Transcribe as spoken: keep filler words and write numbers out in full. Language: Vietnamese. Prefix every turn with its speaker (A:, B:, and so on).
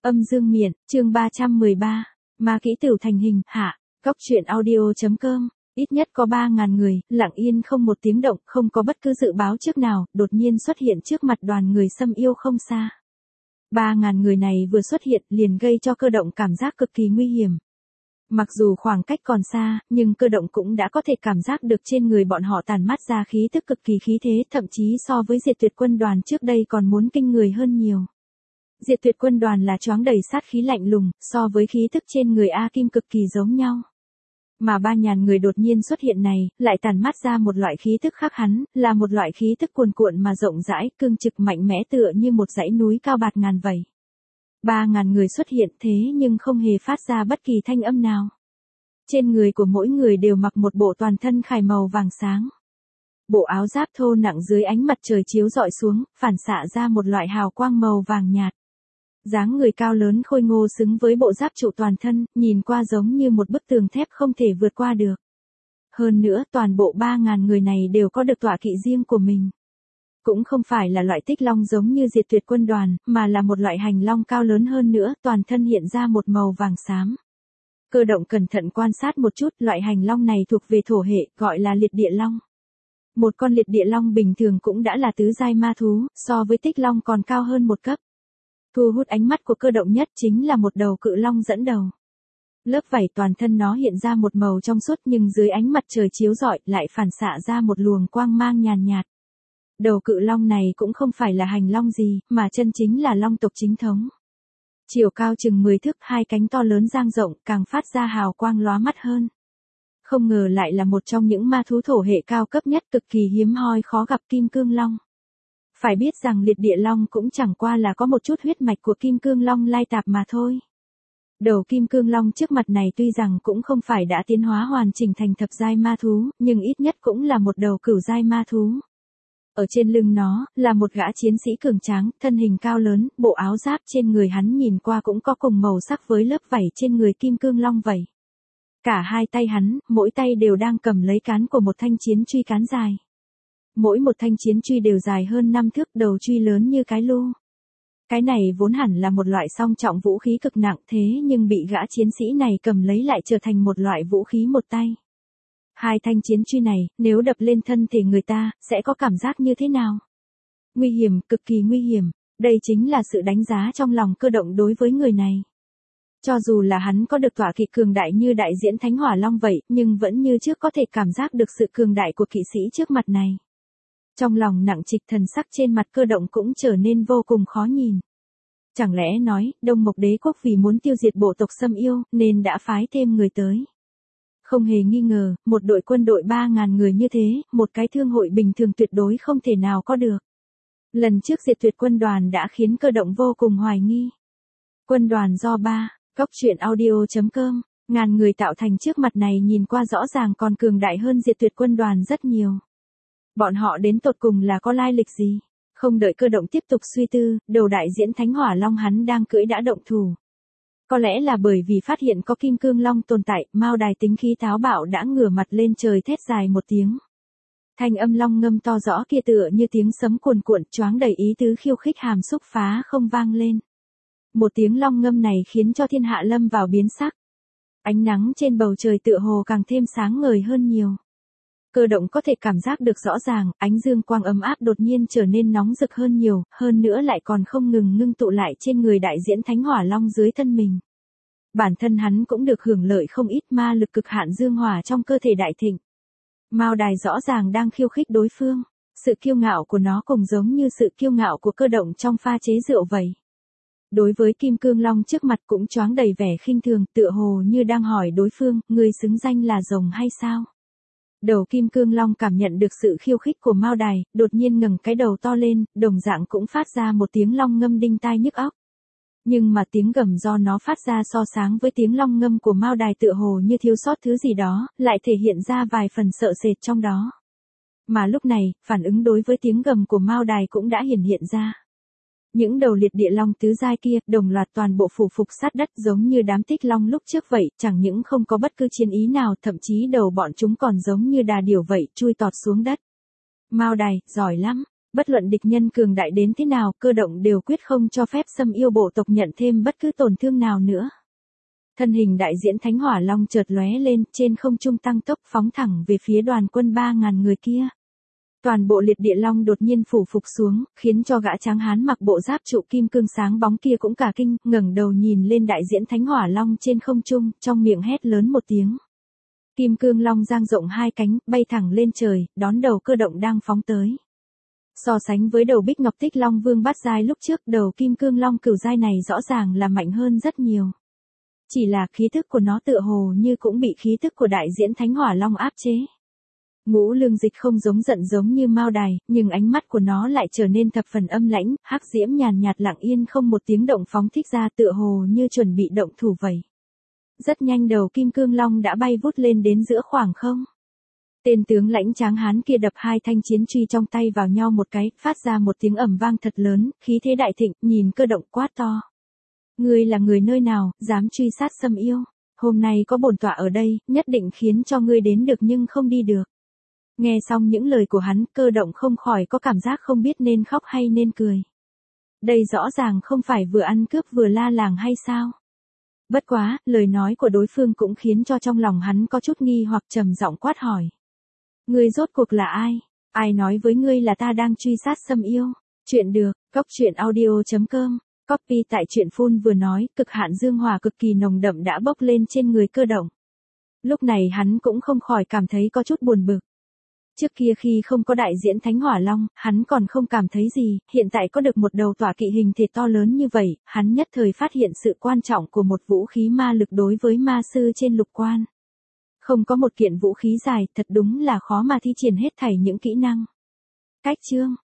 A: Âm dương miện, chương ba trăm mười ba, ma kỹ tửu thành hình, hạ, góc truyện audio.com, ít nhất có ba ngàn người, lặng yên không một tiếng động, không có bất cứ dự báo trước nào, đột nhiên xuất hiện trước mặt đoàn người xâm yêu không xa. Ba ngàn người này vừa xuất hiện liền gây cho Cơ Động cảm giác cực kỳ nguy hiểm. Mặc dù khoảng cách còn xa, nhưng Cơ Động cũng đã có thể cảm giác được trên người bọn họ tản mát ra khí tức cực kỳ khí thế, thậm chí so với Diệt Tuyệt quân đoàn trước đây còn muốn kinh người hơn nhiều. Diệt Tuyệt quân đoàn là choáng đầy sát khí lạnh lùng, so với khí tức trên người A Kim cực kỳ giống nhau. Mà ba ngàn người đột nhiên xuất hiện này, lại tản mát ra một loại khí tức khác hắn, là một loại khí tức cuồn cuộn mà rộng rãi, cương trực mạnh mẽ tựa như một dãy núi cao bạt ngàn vậy. Ba ngàn người xuất hiện thế nhưng không hề phát ra bất kỳ thanh âm nào. Trên người của mỗi người đều mặc một bộ toàn thân khải màu vàng sáng. Bộ áo giáp thô nặng dưới ánh mặt trời chiếu rọi xuống, phản xạ ra một loại hào quang màu vàng nhạt. Dáng người cao lớn khôi ngô xứng với bộ giáp trụ toàn thân, nhìn qua giống như một bức tường thép không thể vượt qua được. Hơn nữa toàn bộ ba ngàn người này đều có được tọa kỵ riêng của mình. Cũng không phải là loại tích long giống như Diệt Tuyệt quân đoàn, mà là một loại hành long cao lớn hơn nữa, toàn thân hiện ra một màu vàng xám. Cơ Động cẩn thận quan sát một chút, loại hành long này thuộc về thổ hệ, gọi là liệt địa long. Một con liệt địa long bình thường cũng đã là tứ giai ma thú, so với tích long còn cao hơn một cấp. Thu hút ánh mắt của Cơ Động nhất chính là một đầu cự long dẫn đầu. Lớp vảy toàn thân nó hiện ra một màu trong suốt nhưng dưới ánh mặt trời chiếu rọi lại phản xạ ra một luồng quang mang nhàn nhạt. Đầu cự long này cũng không phải là hành long gì, mà chân chính là long tộc chính thống. Chiều cao chừng mười thước, hai cánh to lớn dang rộng, càng phát ra hào quang lóa mắt hơn. Không ngờ lại là một trong những ma thú thổ hệ cao cấp nhất, cực kỳ hiếm hoi khó gặp kim cương long. Phải biết rằng liệt địa long cũng chẳng qua là có một chút huyết mạch của kim cương long lai tạp mà thôi. Đầu kim cương long trước mặt này tuy rằng cũng không phải đã tiến hóa hoàn chỉnh thành thập giai ma thú, nhưng ít nhất cũng là một đầu cửu giai ma thú. Ở trên lưng nó, là một gã chiến sĩ cường tráng, thân hình cao lớn, bộ áo giáp trên người hắn nhìn qua cũng có cùng màu sắc với lớp vảy trên người kim cương long vậy. Cả hai tay hắn, mỗi tay đều đang cầm lấy cán của một thanh chiến truy cán dài. Mỗi một thanh chiến truy đều dài hơn năm thước, đầu truy lớn như cái lu. Cái này vốn hẳn là một loại song trọng vũ khí cực nặng thế nhưng bị gã chiến sĩ này cầm lấy lại trở thành một loại vũ khí một tay. Hai thanh chiến truy này, nếu đập lên thân thể người ta, sẽ có cảm giác như thế nào? Nguy hiểm, cực kỳ nguy hiểm. Đây chính là sự đánh giá trong lòng Cơ Động đối với người này. Cho dù là hắn có được tọa kỵ cường đại như đại diễn Thánh Hỏa Long vậy, nhưng vẫn như trước có thể cảm giác được sự cường đại của kỵ sĩ trước mặt này. Trong lòng nặng trịch, thần sắc trên mặt Cơ Động cũng trở nên vô cùng khó nhìn. Chẳng lẽ nói, Đông Mộc Đế quốc vì muốn tiêu diệt bộ tộc xâm yêu, nên đã phái thêm người tới. Không hề nghi ngờ, một đội quân đội ba ngàn người như thế, một cái thương hội bình thường tuyệt đối không thể nào có được. Lần trước Diệt Tuyệt quân đoàn đã khiến Cơ Động vô cùng hoài nghi. Quân đoàn do ba, góc truyện audio.com, ngàn người tạo thành trước mặt này nhìn qua rõ ràng còn cường đại hơn Diệt Tuyệt quân đoàn rất nhiều. Bọn họ đến tột cùng là có lai lịch gì? Không đợi Cơ Động tiếp tục suy tư, đầu đại diễn Thánh Hỏa Long hắn đang cưỡi đã động thủ. Có lẽ là bởi vì phát hiện có kim cương long tồn tại, Mao Đài tính khí táo bạo đã ngửa mặt lên trời thét dài một tiếng. Thanh âm long ngâm to rõ kia tựa như tiếng sấm cuồn cuộn, choáng đầy ý tứ khiêu khích hàm xúc phá không vang lên. Một tiếng long ngâm này khiến cho thiên hạ lâm vào biến sắc. Ánh nắng trên bầu trời tựa hồ càng thêm sáng ngời hơn nhiều. Cơ Động có thể cảm giác được rõ ràng, ánh dương quang ấm áp đột nhiên trở nên nóng rực hơn nhiều, hơn nữa lại còn không ngừng ngưng tụ lại trên người đại diễn Thánh Hỏa Long dưới thân mình. Bản thân hắn cũng được hưởng lợi không ít, ma lực cực hạn dương hỏa trong cơ thể đại thịnh. Mao Đài rõ ràng đang khiêu khích đối phương, sự kiêu ngạo của nó cũng giống như sự kiêu ngạo của Cơ Động trong pha chế rượu vậy. Đối với kim cương long trước mặt cũng choáng đầy vẻ khinh thường, tựa hồ như đang hỏi đối phương, ngươi xứng danh là rồng hay sao? Đầu kim cương long cảm nhận được sự khiêu khích của Mao Đài, đột nhiên ngẩng cái đầu to lên, đồng dạng cũng phát ra một tiếng long ngâm đinh tai nhức óc. Nhưng mà tiếng gầm do nó phát ra so sánh với tiếng long ngâm của Mao Đài tựa hồ như thiếu sót thứ gì đó, lại thể hiện ra vài phần sợ sệt trong đó. Mà lúc này, phản ứng đối với tiếng gầm của Mao Đài cũng đã hiển hiện ra. Những đầu liệt địa long tứ giai kia, đồng loạt toàn bộ phủ phục sát đất giống như đám tích long lúc trước vậy, chẳng những không có bất cứ chiến ý nào, thậm chí đầu bọn chúng còn giống như đà điểu vậy, chui tọt xuống đất. Mao Đài, giỏi lắm. Bất luận địch nhân cường đại đến thế nào, Cơ Động đều quyết không cho phép Sâm Yêu bộ tộc nhận thêm bất cứ tổn thương nào nữa. Thân hình đại diễn Thánh Hỏa Long chợt lóe lên, trên không trung tăng tốc phóng thẳng về phía đoàn quân ba ngàn người kia. Toàn bộ liệt địa long đột nhiên phủ phục xuống, khiến cho gã tráng hán mặc bộ giáp trụ kim cương sáng bóng kia cũng cả kinh, ngẩng đầu nhìn lên đại diễn Thánh Hỏa Long trên không trung, trong miệng hét lớn một tiếng. Kim cương long dang rộng hai cánh, bay thẳng lên trời, đón đầu Cơ Động đang phóng tới. So sánh với đầu Bích Ngọc Tích Long Vương bát giai lúc trước, đầu Kim Cương Long cửu giai này rõ ràng là mạnh hơn rất nhiều. Chỉ là khí thức của nó tựa hồ như cũng bị khí thức của đại diễn Thánh Hỏa Long áp chế. Ngũ Lương Dịch không giống giận giống như Mao Đài, nhưng ánh mắt của nó lại trở nên thập phần âm lãnh, hắc diễm nhàn nhạt lặng yên không một tiếng động phóng thích ra, tựa hồ như chuẩn bị động thủ vậy. Rất nhanh đầu Kim Cương Long đã bay vút lên đến giữa khoảng không. Tên tướng lãnh tráng hán kia đập hai thanh chiến truy trong tay vào nhau một cái, phát ra một tiếng ầm vang thật lớn, khí thế đại thịnh, nhìn Cơ Động quát to. Ngươi là người nơi nào, dám truy sát Sâm Yêu? Hôm nay có bổn tọa ở đây, nhất định khiến cho ngươi đến được nhưng không đi được. Nghe xong những lời của hắn, Cơ Động không khỏi có cảm giác không biết nên khóc hay nên cười. Đây rõ ràng không phải vừa ăn cướp vừa la làng hay sao? Bất quá, lời nói của đối phương cũng khiến cho trong lòng hắn có chút nghi hoặc trầm giọng quát hỏi. Ngươi rốt cuộc là ai? Ai nói với ngươi là ta đang truy sát Sâm Yêu? Chuyện được, cốc truyện audio chấm com. Copy tại truyện phun vừa nói, cực hạn dương hỏa cực kỳ nồng đậm đã bốc lên trên người Cơ Động. Lúc này hắn cũng không khỏi cảm thấy có chút buồn bực. Trước kia khi không có đại diễn Thánh Hỏa Long, hắn còn không cảm thấy gì, hiện tại có được một đầu tọa kỵ hình thể to lớn như vậy, hắn nhất thời phát hiện sự quan trọng của một vũ khí ma lực đối với ma sư trên lục quan. Không có một kiện vũ khí dài, thật đúng là khó mà thi triển hết thảy những kỹ năng. Cách chương